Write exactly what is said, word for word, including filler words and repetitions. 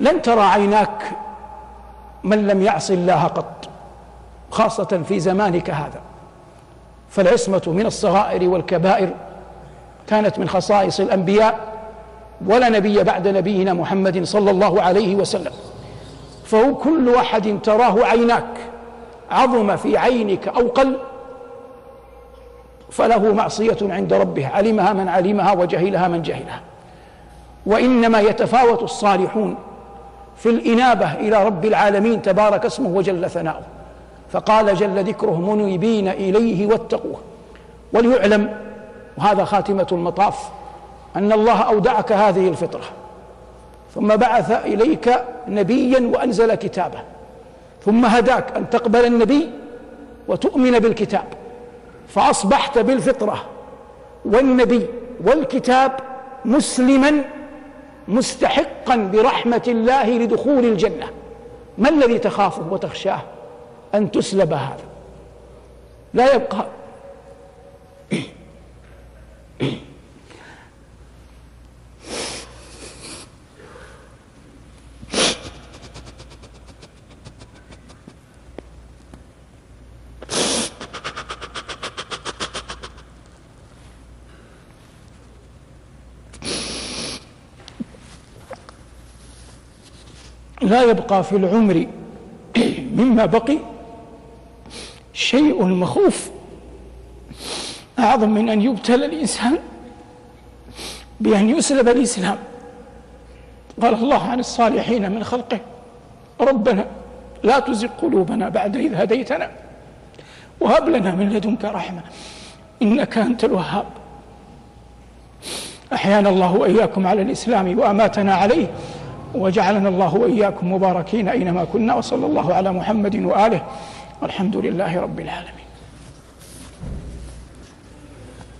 لن ترى عيناك من لم يعص الله قط، خاصة في زمانك هذا، فالعصمة من الصغائر والكبائر كانت من خصائص الأنبياء، ولا نبي بعد نبينا محمد صلى الله عليه وسلم. فهو كل واحد تراه عيناك عظم في عينك أو قل فله معصية عند ربه، علمها من علمها وجهلها من جهلها. وإنما يتفاوت الصالحون في الإنابة إلى رب العالمين تبارك اسمه وجل ثناؤه، فقال جل ذكره منيبين إليه واتقوه. وليعلم، وهذا خاتمة المطاف، أن الله أودعك هذه الفطرة، ثم بعث إليك نبيا وأنزل كتابه، ثم هداك أن تقبل النبي وتؤمن بالكتاب، فأصبحت بالفطرة والنبي والكتاب مسلما مستحقا برحمة الله لدخول الجنة. ما الذي تخافه وتخشاه؟ أن تسلب هذا. لا يبقى لا يبقى في العمر مما بقي شيء مخوف أعظم من أن يبتلى الإنسان بأن يسلب الإسلام. قال الله عن الصالحين من خلقه: ربنا لا تزغ قلوبنا بعد إذ هديتنا وهب لنا من لدنك رحمة إنك أنت الوهاب. أحيانا الله وإياكم على الإسلام وأماتنا عليه، وجعلنا الله وإياكم مباركين أينما كنا، وصلى الله على محمد وآله، والحمد لله رب العالمين.